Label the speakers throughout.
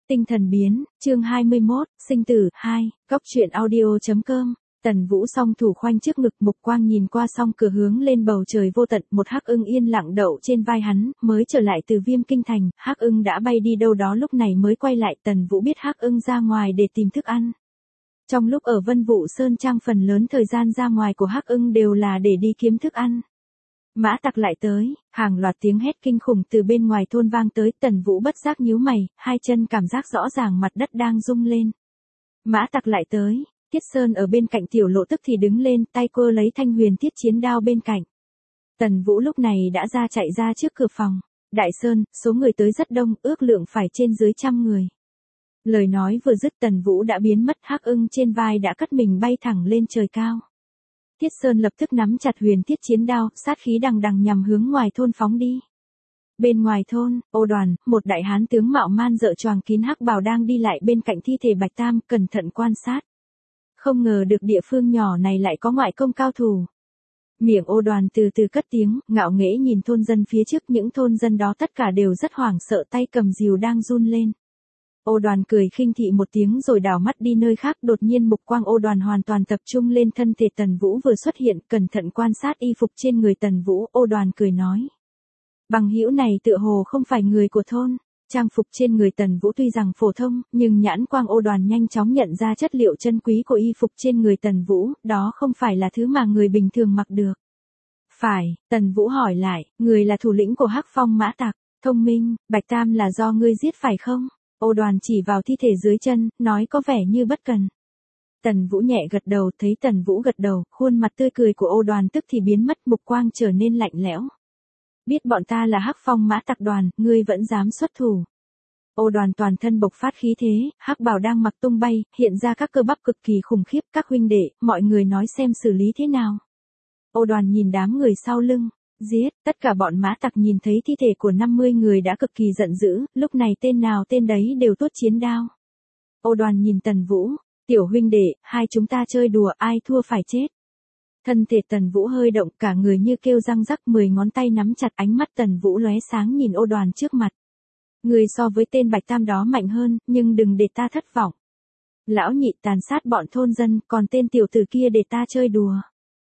Speaker 1: Tinh thần biến, chương 21, sinh tử, 2, góc truyện audio.com. Tần Vũ song thủ khoanh trước ngực, mục quang nhìn qua song cửa hướng lên bầu trời vô tận, một hắc ưng yên lặng đậu trên vai hắn, mới trở lại từ Viêm Kinh Thành, hắc ưng đã bay đi đâu đó lúc này mới quay lại, Tần Vũ biết hắc ưng ra ngoài để tìm thức ăn. Trong lúc ở Vân Vũ Sơn Trang phần lớn thời gian ra ngoài của hắc ưng đều là để đi kiếm thức ăn. Mã Tặc lại tới, hàng loạt tiếng hét kinh khủng từ bên ngoài thôn vang tới, Tần Vũ bất giác nhíu mày, hai chân cảm giác rõ ràng mặt đất đang rung lên. Mã Tặc lại tới, Tiết Sơn ở bên cạnh tiểu lộ tức thì đứng lên, tay cô lấy thanh huyền thiết chiến đao bên cạnh. Tần Vũ lúc này đã chạy ra trước cửa phòng. Đại Sơn, số người tới rất đông, ước lượng phải trên dưới 100 người. Lời nói vừa dứt Tần Vũ đã biến mất, hắc ưng trên vai đã cất mình bay thẳng lên trời cao. Tiết Sơn lập tức nắm chặt huyền thiết chiến đao, sát khí đằng đằng nhằm hướng ngoài thôn phóng đi. Bên ngoài thôn, Ô Đoàn, một đại hán tướng mạo man rợ choàng kín hắc bào đang đi lại bên cạnh thi thể Bạch Tam, cẩn thận quan sát. Không ngờ được địa phương nhỏ này lại có ngoại công cao thủ. Miệng Ô Đoàn từ từ cất tiếng, ngạo nghễ nhìn thôn dân phía trước, những thôn dân đó tất cả đều rất hoảng sợ, tay cầm rìu đang run lên. Ô Đoàn cười khinh thị một tiếng rồi đảo mắt đi nơi khác, đột nhiên mục quang Ô Đoàn hoàn toàn tập trung lên thân thể Tần Vũ vừa xuất hiện, cẩn thận quan sát y phục trên người Tần Vũ, Ô Đoàn cười nói. Bằng hữu này tựa hồ không phải người của thôn. Trang phục trên người Tần Vũ tuy rằng phổ thông, nhưng nhãn quang Ô Đoàn nhanh chóng nhận ra chất liệu chân quý của y phục trên người Tần Vũ, đó không phải là thứ mà người bình thường mặc được. Phải, Tần Vũ hỏi lại, người là thủ lĩnh của Hắc Phong Mã Tặc, thông minh, Bạch Tam là do ngươi giết phải không? Ô Đoàn chỉ vào thi thể dưới chân, nói có vẻ như bất cần. Tần Vũ nhẹ gật đầu, thấy Tần Vũ gật đầu, khuôn mặt tươi cười của Ô Đoàn tức thì biến mất, mục quang trở nên lạnh lẽo. Biết bọn ta là Hắc Phong Mã Tặc đoàn, ngươi vẫn dám xuất thủ. Ô Đoàn toàn thân bộc phát khí thế, hắc bào đang mặc tung bay, hiện ra các cơ bắp cực kỳ khủng khiếp, các huynh đệ, mọi người nói xem xử lý thế nào. Ô Đoàn nhìn đám người sau lưng, giết, tất cả bọn Mã Tặc nhìn thấy thi thể của 50 người đã cực kỳ giận dữ, lúc này tên nào tên đấy đều tuốt chiến đao. Ô Đoàn nhìn Tần Vũ, tiểu huynh đệ, hai chúng ta chơi đùa, ai thua phải chết. Thân thể Tần Vũ hơi động, cả người như kêu răng rắc, 10 ngón tay nắm chặt, ánh mắt Tần Vũ lóe sáng nhìn Ô Đoàn trước mặt. Người so với tên Bạch Tam đó mạnh hơn, nhưng đừng để ta thất vọng. Lão nhị tàn sát bọn thôn dân, còn tên tiểu tử kia để ta chơi đùa.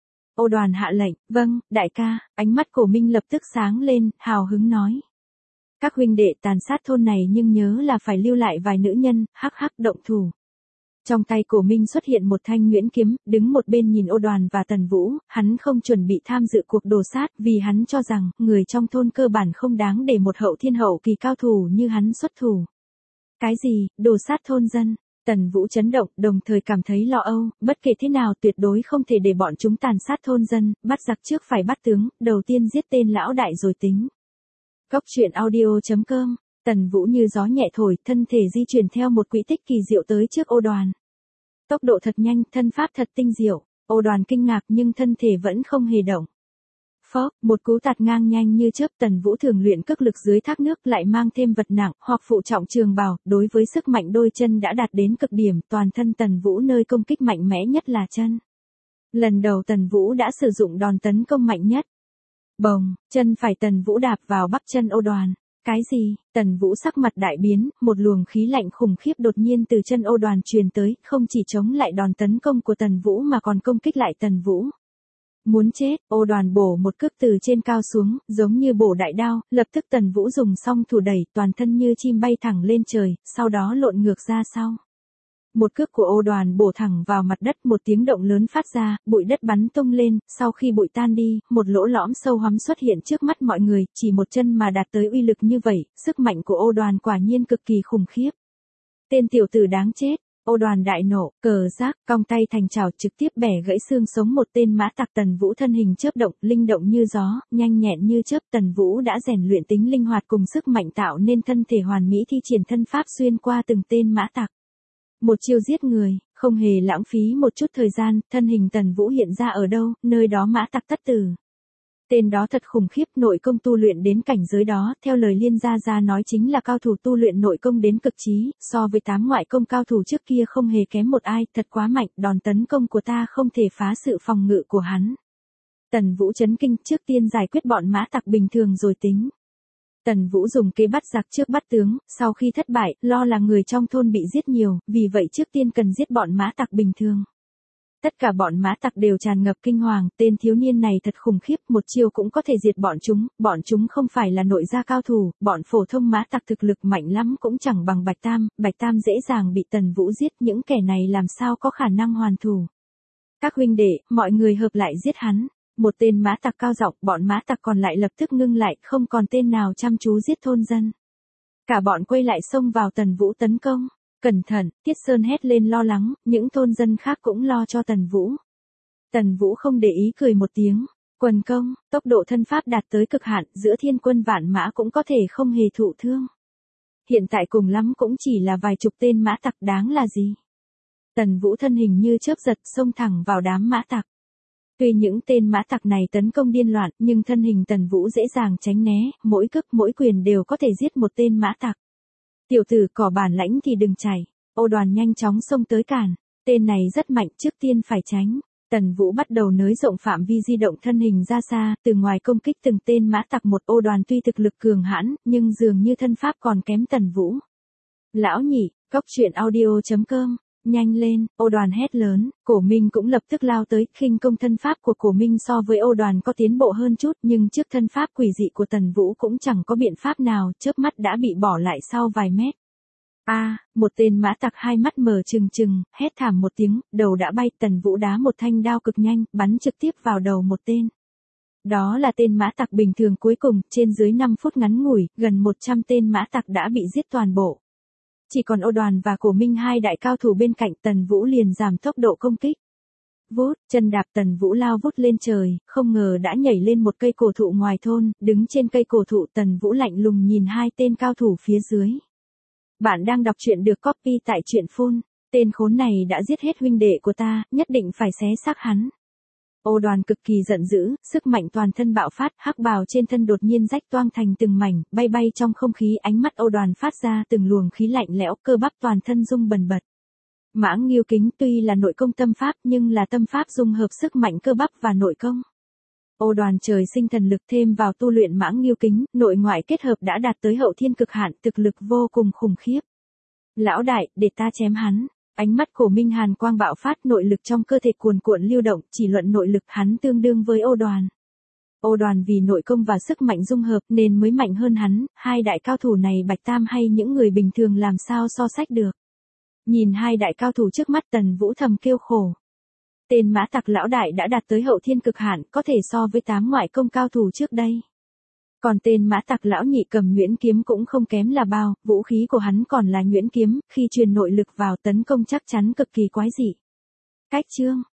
Speaker 1: Ô Đoàn hạ lệnh, vâng, đại ca, ánh mắt Cổ Minh lập tức sáng lên, hào hứng nói. Các huynh đệ tàn sát thôn này nhưng nhớ là phải lưu lại vài nữ nhân, hắc hắc động thủ. Trong tay Cổ Minh xuất hiện một thanh nhuyễn kiếm, đứng một bên nhìn Ô Đoàn và Tần Vũ, hắn không chuẩn bị tham dự cuộc đồ sát vì hắn cho rằng, người trong thôn cơ bản không đáng để một hậu thiên hậu kỳ cao thủ như hắn xuất thủ. Cái gì, đồ sát thôn dân? Tần Vũ chấn động, đồng thời cảm thấy lo âu, bất kể thế nào tuyệt đối không thể để bọn chúng tàn sát thôn dân, bắt giặc trước phải bắt tướng, đầu tiên giết tên lão đại rồi tính. Góc truyện audio.com. Tần Vũ như gió nhẹ thổi, thân thể di chuyển theo một quỹ tích kỳ diệu tới trước Ô Đoàn. Tốc độ thật nhanh, thân pháp thật tinh diệu, Ô Đoàn kinh ngạc nhưng thân thể vẫn không hề động. Phốc, một cú tạt ngang nhanh như chớp, Tần Vũ thường luyện cước lực dưới thác nước lại mang thêm vật nặng hoặc phụ trọng trường bào, đối với sức mạnh đôi chân đã đạt đến cực điểm, toàn thân Tần Vũ nơi công kích mạnh mẽ nhất là chân. Lần đầu Tần Vũ đã sử dụng đòn tấn công mạnh nhất. Bồng, chân phải Tần Vũ đạp vào bắp chân Ô Đoàn. Cái gì? Tần Vũ sắc mặt đại biến, một luồng khí lạnh khủng khiếp đột nhiên từ chân Ô Đoàn truyền tới, không chỉ chống lại đòn tấn công của Tần Vũ mà còn công kích lại Tần Vũ. Muốn chết, Ô Đoàn bổ một cước từ trên cao xuống, giống như bổ đại đao, lập tức Tần Vũ dùng song thủ đẩy, toàn thân như chim bay thẳng lên trời, sau đó lộn ngược ra sau. Một cước của Ô Đoàn bổ thẳng vào mặt đất, một tiếng động lớn phát ra, bụi đất bắn tung lên, sau khi bụi tan đi, một lỗ lõm sâu hoắm xuất hiện trước mắt mọi người, chỉ một chân mà đạt tới uy lực như vậy, sức mạnh của Ô Đoàn quả nhiên cực kỳ khủng khiếp. Tên tiểu tử đáng chết, Ô Đoàn đại nộ, cờ giác, cong tay thành chảo trực tiếp bẻ gãy xương sống một tên Mã Tặc. Tần Vũ thân hình chớp động, linh động như gió, nhanh nhẹn như chớp, Tần Vũ đã rèn luyện tính linh hoạt cùng sức mạnh tạo nên thân thể hoàn mỹ thi triển thân pháp xuyên qua từng tên Mã Tặc. Một chiêu giết người, không hề lãng phí một chút thời gian, thân hình Tần Vũ hiện ra ở đâu, nơi đó Mã Tặc tất tử. Tên đó thật khủng khiếp, nội công tu luyện đến cảnh giới đó, theo lời Liên Gia nói chính là cao thủ tu luyện nội công đến cực trí, so với 8 ngoại công cao thủ trước kia không hề kém một ai, thật quá mạnh, đòn tấn công của ta không thể phá sự phòng ngự của hắn. Tần Vũ chấn kinh, trước tiên giải quyết bọn Mã Tặc bình thường rồi tính. Tần Vũ dùng kế bắt giặc trước bắt tướng, sau khi thất bại, lo là người trong thôn bị giết nhiều, vì vậy trước tiên cần giết bọn mã tặc bình thường. Tất cả bọn mã tặc đều tràn ngập kinh hoàng, tên thiếu niên này thật khủng khiếp, một chiêu cũng có thể diệt bọn chúng không phải là nội gia cao thủ, bọn phổ thông mã tặc thực lực mạnh lắm cũng chẳng bằng Bạch Tam dễ dàng bị Tần Vũ giết, những kẻ này làm sao có khả năng hoàn thủ. Các huynh đệ, mọi người hợp lại giết hắn. Một tên mã tặc cao giọng, bọn mã tặc còn lại lập tức ngưng lại, không còn tên nào chăm chú giết thôn dân. Cả bọn quay lại xông vào Tần Vũ tấn công. Cẩn thận, Tiết Sơn hét lên lo lắng, những thôn dân khác cũng lo cho Tần Vũ. Tần Vũ không để ý cười một tiếng. Quần công, tốc độ thân pháp đạt tới cực hạn, giữa thiên quân vạn mã cũng có thể không hề thụ thương. Hiện tại cùng lắm cũng chỉ là vài chục tên mã tặc, đáng là gì. Tần Vũ thân hình như chớp giật xông thẳng vào đám mã tặc. Tuy những tên mã tặc này tấn công điên loạn, nhưng thân hình Tần Vũ dễ dàng tránh né, mỗi cước mỗi quyền đều có thể giết một tên mã tặc. Tiểu tử có bản lãnh thì đừng chạy. Ô Đoàn nhanh chóng xông tới cản. Tên này rất mạnh, trước tiên phải tránh. Tần Vũ bắt đầu nới rộng phạm vi di động thân hình ra xa, từ ngoài công kích từng tên mã tặc một. Ô Đoàn tuy thực lực cường hãn, nhưng dường như thân pháp còn kém Tần Vũ. Lão nhị, cóc truyện audio.com. Nhanh lên, Ô Đoàn hét lớn, Cổ Minh cũng lập tức lao tới, khinh công thân pháp của Cổ Minh so với Ô Đoàn có tiến bộ hơn chút, nhưng trước thân pháp quỷ dị của Tần Vũ cũng chẳng có biện pháp nào, chớp mắt đã bị bỏ lại sau vài mét. Một tên mã tặc hai mắt mở trừng trừng, hét thảm một tiếng, đầu đã bay, Tần Vũ đá một thanh đao cực nhanh, bắn trực tiếp vào đầu một tên. Đó là tên mã tặc bình thường cuối cùng, trên dưới 5 phút ngắn ngủi, gần 100 tên mã tặc đã bị giết toàn bộ. Chỉ còn Ô Đoàn và Cổ Minh hai đại cao thủ bên cạnh, Tần Vũ liền giảm tốc độ công kích. Vút, chân đạp Tần Vũ lao vút lên trời, không ngờ đã nhảy lên một cây cổ thụ ngoài thôn, đứng trên cây cổ thụ Tần Vũ lạnh lùng nhìn hai tên cao thủ phía dưới. Bạn đang đọc truyện được copy tại truyện phun, tên khốn này đã giết hết huynh đệ của ta, nhất định phải xé xác hắn. Ô Đoàn cực kỳ giận dữ, sức mạnh toàn thân bạo phát, hắc bào trên thân đột nhiên rách toang thành từng mảnh, bay bay trong không khí, ánh mắt Ô Đoàn phát ra từng luồng khí lạnh lẽo, cơ bắp toàn thân rung bần bật. Mãng Nghiêu Kính tuy là nội công tâm pháp nhưng là tâm pháp dung hợp sức mạnh cơ bắp và nội công. Ô Đoàn trời sinh thần lực thêm vào tu luyện Mãng Nghiêu Kính, nội ngoại kết hợp đã đạt tới hậu thiên cực hạn, thực lực vô cùng khủng khiếp. Lão đại, để ta chém hắn. Ánh mắt Cổ Minh hàn quang bạo phát, nội lực trong cơ thể cuồn cuộn lưu động, chỉ luận nội lực hắn tương đương với Ô Đoàn. Ô Đoàn vì nội công và sức mạnh dung hợp nên mới mạnh hơn hắn, hai đại cao thủ này Bạch Tam hay những người bình thường làm sao so sánh được. Nhìn hai đại cao thủ trước mắt, Tần Vũ thầm kêu khổ. Tên mã tặc lão đại đã đạt tới hậu thiên cực hạn, có thể so với 8 ngoại công cao thủ trước đây. Còn tên mã tặc lão nhị cầm nhuyễn kiếm cũng không kém là bao, vũ khí của hắn còn là nhuyễn kiếm, khi truyền nội lực vào tấn công chắc chắn cực kỳ quái dị. Cách chương